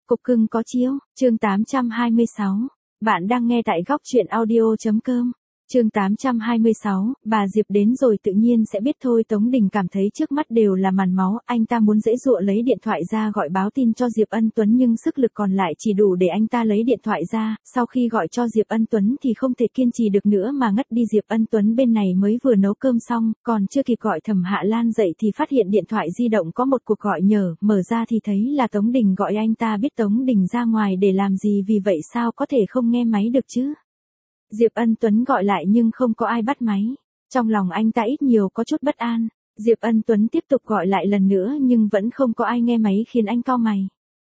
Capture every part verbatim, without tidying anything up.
Cục cưng có chiếu, chương tám trăm hai mươi sáu. Bạn đang nghe tại góc truyện audio.com. Chương tám trăm hai mươi sáu, bà Diệp đến rồi tự nhiên sẽ biết thôi. Tống Đình cảm thấy trước mắt đều là màn máu, anh ta muốn giãy giụa lấy điện thoại ra gọi báo tin cho Diệp Ân Tuấn nhưng sức lực còn lại chỉ đủ để anh ta lấy điện thoại ra, sau khi gọi cho Diệp Ân Tuấn thì không thể kiên trì được nữa mà ngất đi. Diệp Ân Tuấn bên này mới vừa nấu cơm xong, còn chưa kịp gọi Thẩm Hạ Lan dậy thì phát hiện điện thoại di động có một cuộc gọi nhờ, mở ra thì thấy là Tống Đình gọi. Anh ta biết Tống Đình ra ngoài để làm gì, vì vậy sao có thể không nghe máy được chứ. Diệp Ân Tuấn gọi lại nhưng không có ai bắt máy. Trong lòng anh ta ít nhiều có chút bất an. Diệp Ân Tuấn tiếp tục gọi lại lần nữa nhưng vẫn không có ai nghe máy, khiến anh cau mày.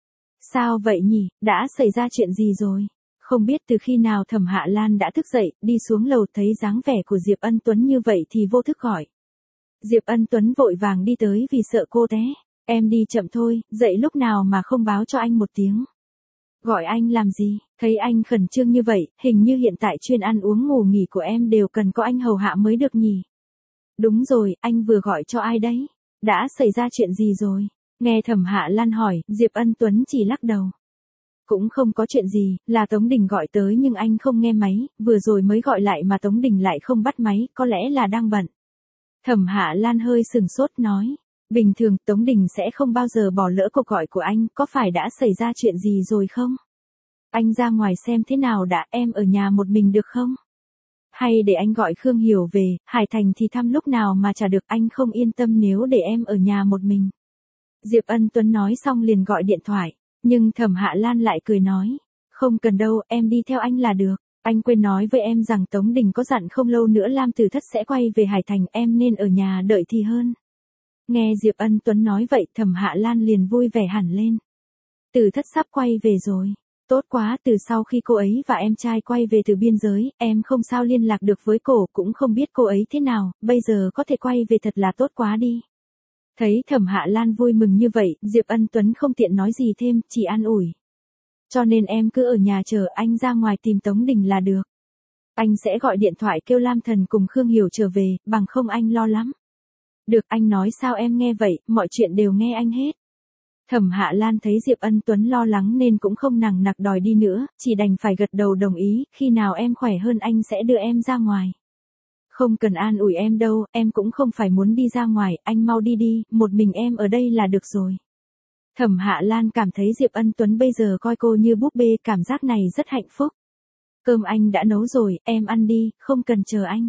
Sao vậy nhỉ, đã xảy ra chuyện gì rồi? Không biết từ khi nào Thẩm Hạ Lan đã thức dậy, đi xuống lầu thấy dáng vẻ của Diệp Ân Tuấn như vậy thì vô thức gọi. Diệp Ân Tuấn vội vàng đi tới vì sợ cô té. Em đi chậm thôi, dậy lúc nào mà không báo cho anh một tiếng. Gọi anh làm gì, thấy anh khẩn trương như vậy, hình như hiện tại chuyên ăn uống ngủ nghỉ của em đều cần có anh hầu hạ mới được nhỉ. Đúng rồi, anh vừa gọi cho ai đấy? Đã xảy ra chuyện gì rồi? Nghe Thẩm Hạ Lan hỏi, Diệp Ân Tuấn chỉ lắc đầu. Cũng không có chuyện gì, là Tống Đình gọi tới nhưng anh không nghe máy, vừa rồi mới gọi lại mà Tống Đình lại không bắt máy, có lẽ là đang bận. Thẩm Hạ Lan hơi sừng sốt nói. Bình thường Tống Đình sẽ không bao giờ bỏ lỡ cuộc gọi của anh, có phải đã xảy ra chuyện gì rồi không? Anh ra ngoài xem thế nào đã, em ở nhà một mình được không? Hay để anh gọi Khương Hiểu về, Hải Thành thì thăm lúc nào mà chả được, anh không yên tâm nếu để em ở nhà một mình. Diệp Ân Tuấn nói xong liền gọi điện thoại, nhưng Thẩm Hạ Lan lại cười nói, không cần đâu, em đi theo anh là được. Anh quên nói với em rằng Tống Đình có dặn không lâu nữa Lam Tử Thất sẽ quay về Hải Thành, em nên ở nhà đợi thì hơn. Nghe Diệp Ân Tuấn nói vậy, Thẩm Hạ Lan liền vui vẻ hẳn lên. Tử Thất sắp quay về rồi. Tốt quá, từ sau khi cô ấy và em trai quay về từ biên giới, em không sao liên lạc được với cô, cũng không biết cô ấy thế nào, bây giờ có thể quay về thật là tốt quá đi. Thấy Thẩm Hạ Lan vui mừng như vậy, Diệp Ân Tuấn không tiện nói gì thêm, chỉ an ủi. Cho nên em cứ ở nhà chờ anh ra ngoài tìm Tống Đình là được. Anh sẽ gọi điện thoại kêu Lam Thần cùng Khương Hiểu trở về, bằng không anh lo lắm. Được, anh nói sao em nghe vậy, mọi chuyện đều nghe anh hết. Thẩm Hạ Lan thấy Diệp Ân Tuấn lo lắng nên cũng không nằng nặc đòi đi nữa, chỉ đành phải gật đầu đồng ý, khi nào em khỏe hơn anh sẽ đưa em ra ngoài. Không cần an ủi em đâu, em cũng không phải muốn đi ra ngoài, anh mau đi đi, một mình em ở đây là được rồi. Thẩm Hạ Lan cảm thấy Diệp Ân Tuấn bây giờ coi cô như búp bê, cảm giác này rất hạnh phúc. Cơm anh đã nấu rồi, em ăn đi, không cần chờ anh.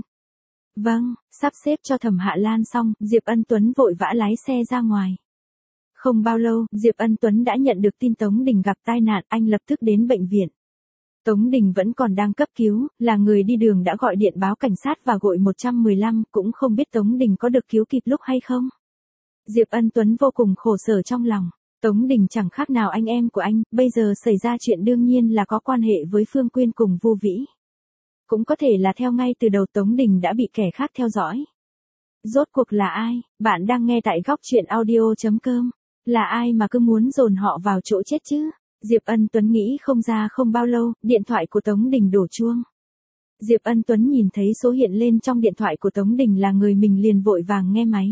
Vâng, sắp xếp cho Thẩm Hạ Lan xong, Diệp Ân Tuấn vội vã lái xe ra ngoài. Không bao lâu, Diệp Ân Tuấn đã nhận được tin Tống Đình gặp tai nạn, anh lập tức đến bệnh viện. Tống Đình vẫn còn đang cấp cứu, là người đi đường đã gọi điện báo cảnh sát và gọi một một năm, cũng không biết Tống Đình có được cứu kịp lúc hay không. Diệp Ân Tuấn vô cùng khổ sở trong lòng. Tống Đình chẳng khác nào anh em của anh, bây giờ xảy ra chuyện đương nhiên là có quan hệ với Phương Quyên cùng Vu Vĩ. Cũng có thể là theo ngay từ đầu Tống Đình đã bị kẻ khác theo dõi. Rốt cuộc là ai? Bạn đang nghe tại góc truyện audio.com. Là ai mà cứ muốn dồn họ vào chỗ chết chứ? Diệp Ân Tuấn nghĩ không ra. Không bao lâu, điện thoại của Tống Đình đổ chuông. Diệp Ân Tuấn nhìn thấy số hiện lên trong điện thoại của Tống Đình là người mình liền vội vàng nghe máy.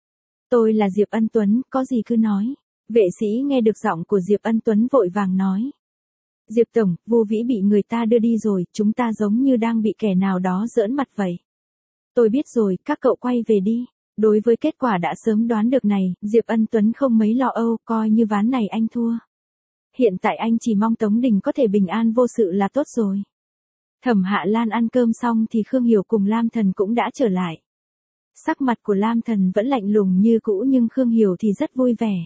Tôi là Diệp Ân Tuấn, có gì cứ nói. Vệ sĩ nghe được giọng của Diệp Ân Tuấn vội vàng nói. Diệp Tổng, Vu Vĩ bị người ta đưa đi rồi, chúng ta giống như đang bị kẻ nào đó giỡn mặt vậy. Tôi biết rồi, các cậu quay về đi. Đối với kết quả đã sớm đoán được này, Diệp Ân Tuấn không mấy lo âu, coi như ván này anh thua. Hiện tại anh chỉ mong Tống Đình có thể bình an vô sự là tốt rồi. Thẩm Hạ Lan ăn cơm xong thì Khương Hiểu cùng Lam Thần cũng đã trở lại. Sắc mặt của Lam Thần vẫn lạnh lùng như cũ nhưng Khương Hiểu thì rất vui vẻ.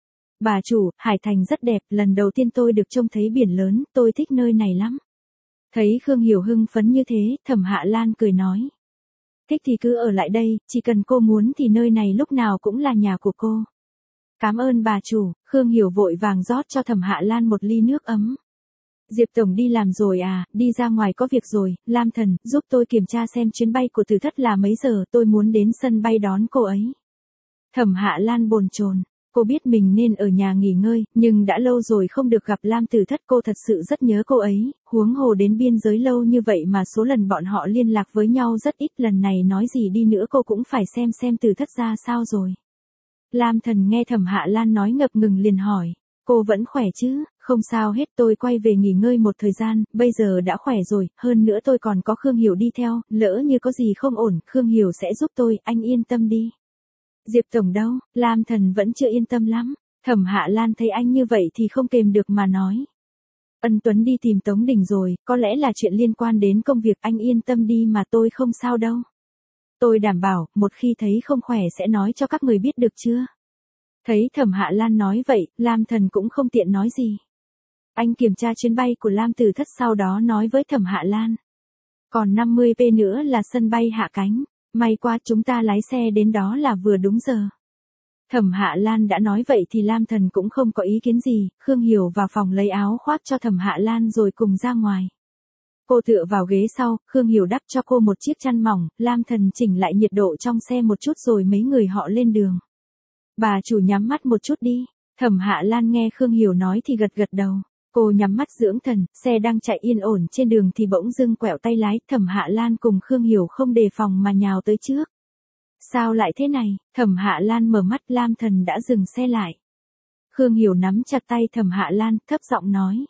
Bà chủ, Hải Thành rất đẹp, lần đầu tiên tôi được trông thấy biển lớn, tôi thích nơi này lắm. Thấy Khương Hiểu hưng phấn như thế, Thẩm Hạ Lan cười nói. Thích thì cứ ở lại đây, chỉ cần cô muốn thì nơi này lúc nào cũng là nhà của cô. Cảm ơn bà chủ. Khương Hiểu vội vàng rót cho Thẩm Hạ Lan một ly nước ấm. Diệp Tổng đi làm rồi à, đi ra ngoài có việc rồi, Lam Thần, giúp tôi kiểm tra xem chuyến bay của Tử Thất là mấy giờ, tôi muốn đến sân bay đón cô ấy. Thẩm Hạ Lan bồn chồn. Cô biết mình nên ở nhà nghỉ ngơi, nhưng đã lâu rồi không được gặp Lam Tử Thất, cô thật sự rất nhớ cô ấy, huống hồ đến biên giới lâu như vậy mà số lần bọn họ liên lạc với nhau rất ít, lần này nói gì đi nữa cô cũng phải xem xem Tử Thất ra sao rồi. Lam Thần nghe Thẩm Hạ Lan nói ngập ngừng liền hỏi, cô vẫn khỏe chứ, Không sao hết, tôi quay về nghỉ ngơi một thời gian, bây giờ đã khỏe rồi, hơn nữa tôi còn có Khương Hiểu đi theo, lỡ như có gì không ổn, Khương Hiểu sẽ giúp tôi, anh yên tâm đi. Diệp Tổng đâu? Lam Thần vẫn chưa yên tâm lắm. Thẩm Hạ Lan thấy anh như vậy thì không kềm được mà nói. Ân Tuấn đi tìm Tống Đình rồi, có lẽ là chuyện liên quan đến công việc, anh yên tâm đi mà, tôi không sao đâu. Tôi đảm bảo, một khi thấy không khỏe sẽ nói cho các người biết được chưa? Thấy Thẩm Hạ Lan nói vậy, Lam Thần cũng không tiện nói gì. Anh kiểm tra chuyến bay của Lam Tử Thất, sau đó nói với Thẩm Hạ Lan. Còn năm mươi phút nữa là sân bay hạ cánh, may quá chúng ta lái xe đến đó là vừa đúng giờ. Thẩm Hạ Lan đã nói vậy thì Lam Thần cũng không có ý kiến gì, Khương Hiểu vào phòng lấy áo khoác cho Thẩm Hạ Lan rồi cùng ra ngoài. Cô tựa vào ghế sau, Khương Hiểu đắp cho cô một chiếc chăn mỏng, Lam Thần chỉnh lại nhiệt độ trong xe một chút rồi mấy người họ lên đường. Bà chủ nhắm mắt một chút đi. Thẩm Hạ Lan nghe Khương Hiểu nói thì gật gật đầu. Cô nhắm mắt dưỡng thần, xe đang chạy yên ổn trên đường thì bỗng dưng quẹo tay lái, Thẩm Hạ Lan cùng Khương Hiểu không đề phòng mà nhào tới trước. Sao lại thế này? Thẩm Hạ Lan mở mắt, Lam Thần đã dừng xe lại. Khương Hiểu nắm chặt tay Thẩm Hạ Lan, thấp giọng nói.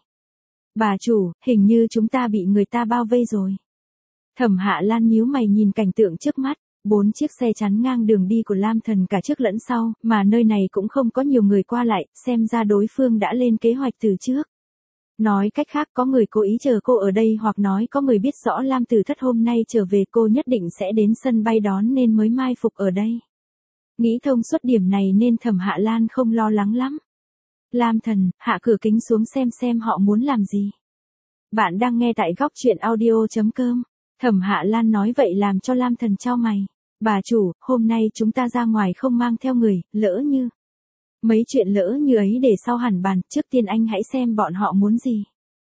Bà chủ, hình như chúng ta bị người ta bao vây rồi. Thẩm Hạ Lan nhíu mày nhìn cảnh tượng trước mắt. Bốn chiếc xe chắn ngang đường đi của Lam Thần cả trước lẫn sau, mà nơi này cũng không có nhiều người qua lại, xem ra đối phương đã lên kế hoạch từ trước. Nói cách khác, có người cố ý chờ cô ở đây, hoặc nói có người biết rõ Lam Tử Thất hôm nay trở về, cô nhất định sẽ đến sân bay đón nên mới mai phục ở đây. Nghĩ thông suốt điểm này nên Thẩm Hạ Lan không lo lắng lắm. Lam Thần, hạ cửa kính xuống xem xem họ muốn làm gì. Bạn đang nghe tại góc truyện audio chấm com. Thẩm Hạ Lan nói vậy làm cho Lam Thần chau mày. Bà chủ, hôm nay chúng ta ra ngoài không mang theo người, lỡ như. Mấy chuyện lỡ như ấy để sau hẳn bàn, trước tiên anh hãy xem bọn họ muốn gì.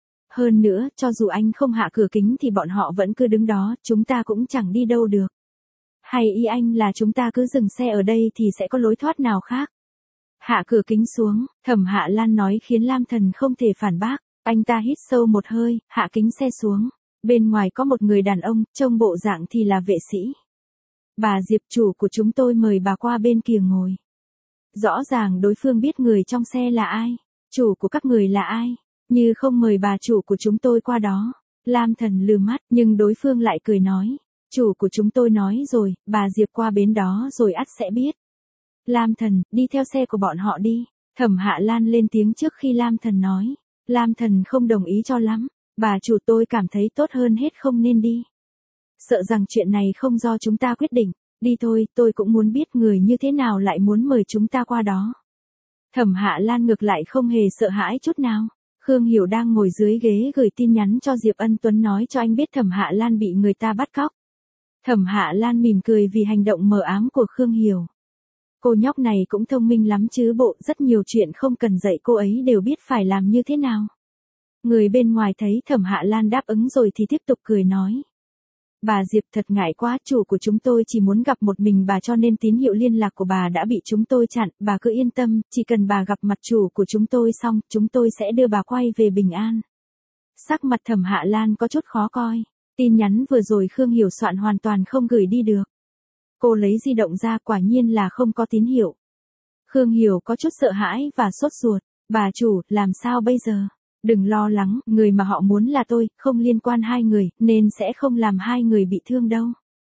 Hơn nữa, cho dù anh không hạ cửa kính thì bọn họ vẫn cứ đứng đó, chúng ta cũng chẳng đi đâu được. Hay ý anh là chúng ta cứ dừng xe ở đây thì sẽ có lối thoát nào khác? Hạ cửa kính xuống, Thẩm Hạ Lan nói khiến Lam Thần không thể phản bác. Anh ta hít sâu một hơi, hạ kính xe xuống. Bên ngoài có một người đàn ông, trông bộ dạng thì là vệ sĩ. Bà Diệp, chủ của chúng tôi mời bà qua bên kia ngồi. Rõ ràng đối phương biết người trong xe là ai. Chủ của các người là ai? Như không mời bà chủ của chúng tôi qua đó. Lam Thần lừ mắt, nhưng đối phương lại cười nói. Chủ của chúng tôi nói rồi, bà Diệp qua bến đó rồi ắt sẽ biết. Lam Thần, đi theo xe của bọn họ đi. Thẩm Hạ Lan lên tiếng trước khi Lam Thần nói. Lam Thần không đồng ý cho lắm. Bà chủ, tôi cảm thấy tốt hơn hết không nên đi. Sợ rằng chuyện này không do chúng ta quyết định. Đi thôi, tôi cũng muốn biết người như thế nào lại muốn mời chúng ta qua đó. Thẩm Hạ Lan ngược lại không hề sợ hãi chút nào. Khương Hiểu đang ngồi dưới ghế gửi tin nhắn cho Diệp Ân Tuấn nói cho anh biết Thẩm Hạ Lan bị người ta bắt cóc. Thẩm Hạ Lan mỉm cười vì hành động mờ ám của Khương Hiểu. Cô nhóc này cũng thông minh lắm chứ bộ, rất nhiều chuyện không cần dạy cô ấy đều biết phải làm như thế nào. Người bên ngoài thấy Thẩm Hạ Lan đáp ứng rồi thì tiếp tục cười nói. Bà Diệp, thật ngại quá, chủ của chúng tôi chỉ muốn gặp một mình bà cho nên tín hiệu liên lạc của bà đã bị chúng tôi chặn, bà cứ yên tâm, chỉ cần bà gặp mặt chủ của chúng tôi xong, chúng tôi sẽ đưa bà quay về bình an. Sắc mặt Thẩm Hạ Lan có chút khó coi, tin nhắn vừa rồi Khương Hiểu soạn hoàn toàn không gửi đi được. Cô lấy di động ra, quả nhiên là không có tín hiệu. Khương Hiểu có chút sợ hãi và sốt ruột, bà chủ, làm sao bây giờ? Đừng lo lắng, người mà họ muốn là tôi, không liên quan hai người, nên sẽ không làm hai người bị thương đâu.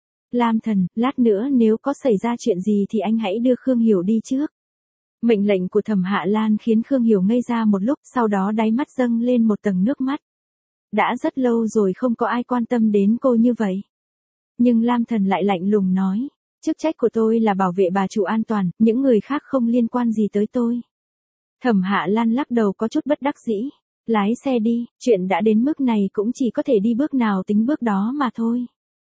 Lam Thần, lát nữa nếu có xảy ra chuyện gì thì anh hãy đưa Khương Hiểu đi trước. Mệnh lệnh của Thẩm Hạ Lan khiến Khương Hiểu ngây ra một lúc, sau đó đáy mắt dâng lên một tầng nước mắt. Đã rất lâu rồi không có ai quan tâm đến cô như vậy. Nhưng Lam Thần lại lạnh lùng nói, chức trách của tôi là bảo vệ bà chủ an toàn, những người khác không liên quan gì tới tôi. Thẩm Hạ Lan lắc đầu có chút bất đắc dĩ. Lái xe đi, chuyện đã đến mức này cũng chỉ có thể đi bước nào tính bước đó mà thôi.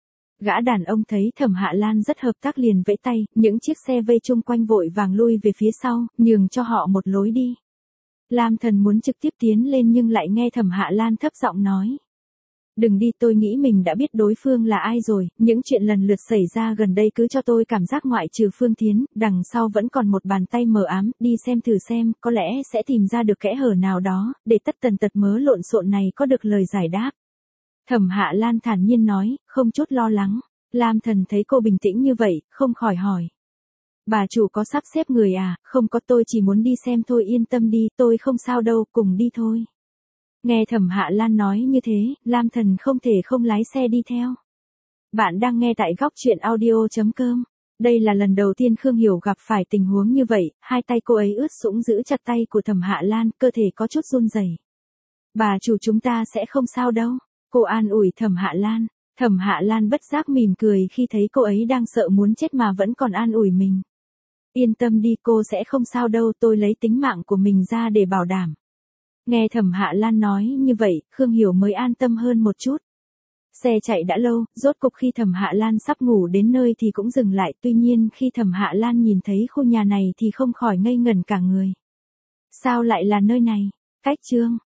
Gã đàn ông thấy Thẩm Hạ Lan rất hợp tác liền vẫy tay, những chiếc xe vây chung quanh vội vàng lui về phía sau, nhường cho họ một lối đi. Lam Thần muốn trực tiếp tiến lên nhưng lại nghe Thẩm Hạ Lan thấp giọng nói. Đừng đi, tôi nghĩ mình đã biết đối phương là ai rồi, những chuyện lần lượt xảy ra gần đây cứ cho tôi cảm giác ngoại trừ Phương Thiến, đằng sau vẫn còn một bàn tay mờ ám, đi xem thử xem, có lẽ sẽ tìm ra được kẽ hở nào đó, để tất tần tật mớ lộn xộn này có được lời giải đáp. Thẩm Hạ Lan thản nhiên nói, không chút lo lắng. Lam Thần thấy cô bình tĩnh như vậy, không khỏi hỏi. Bà chủ có sắp xếp người à? Không có, tôi chỉ muốn đi xem thôi, yên tâm đi, tôi không sao đâu, cùng đi thôi. Nghe Thẩm Hạ Lan nói như thế, Lam Thần không thể không lái xe đi theo. Bạn đang nghe tại góc truyện audio.com. Đây là lần đầu tiên Khương Hiểu gặp phải tình huống như vậy, hai tay cô ấy ướt sũng giữ chặt tay của Thẩm Hạ Lan, cơ thể có chút run rẩy. Bà chủ chúng ta sẽ không sao đâu. Cô an ủi Thẩm Hạ Lan. Thẩm Hạ Lan bất giác mỉm cười khi thấy cô ấy đang sợ muốn chết mà vẫn còn an ủi mình. Yên tâm đi, cô sẽ không sao đâu, tôi lấy tính mạng của mình ra để bảo đảm. Nghe Thẩm Hạ Lan nói như vậy, Khương Hiểu mới an tâm hơn một chút. Xe chạy đã lâu, rốt cục khi Thẩm Hạ Lan sắp ngủ đến nơi thì cũng dừng lại, tuy nhiên khi Thẩm Hạ Lan nhìn thấy khu nhà này thì không khỏi ngây ngẩn cả người. Sao lại là nơi này? Cách chương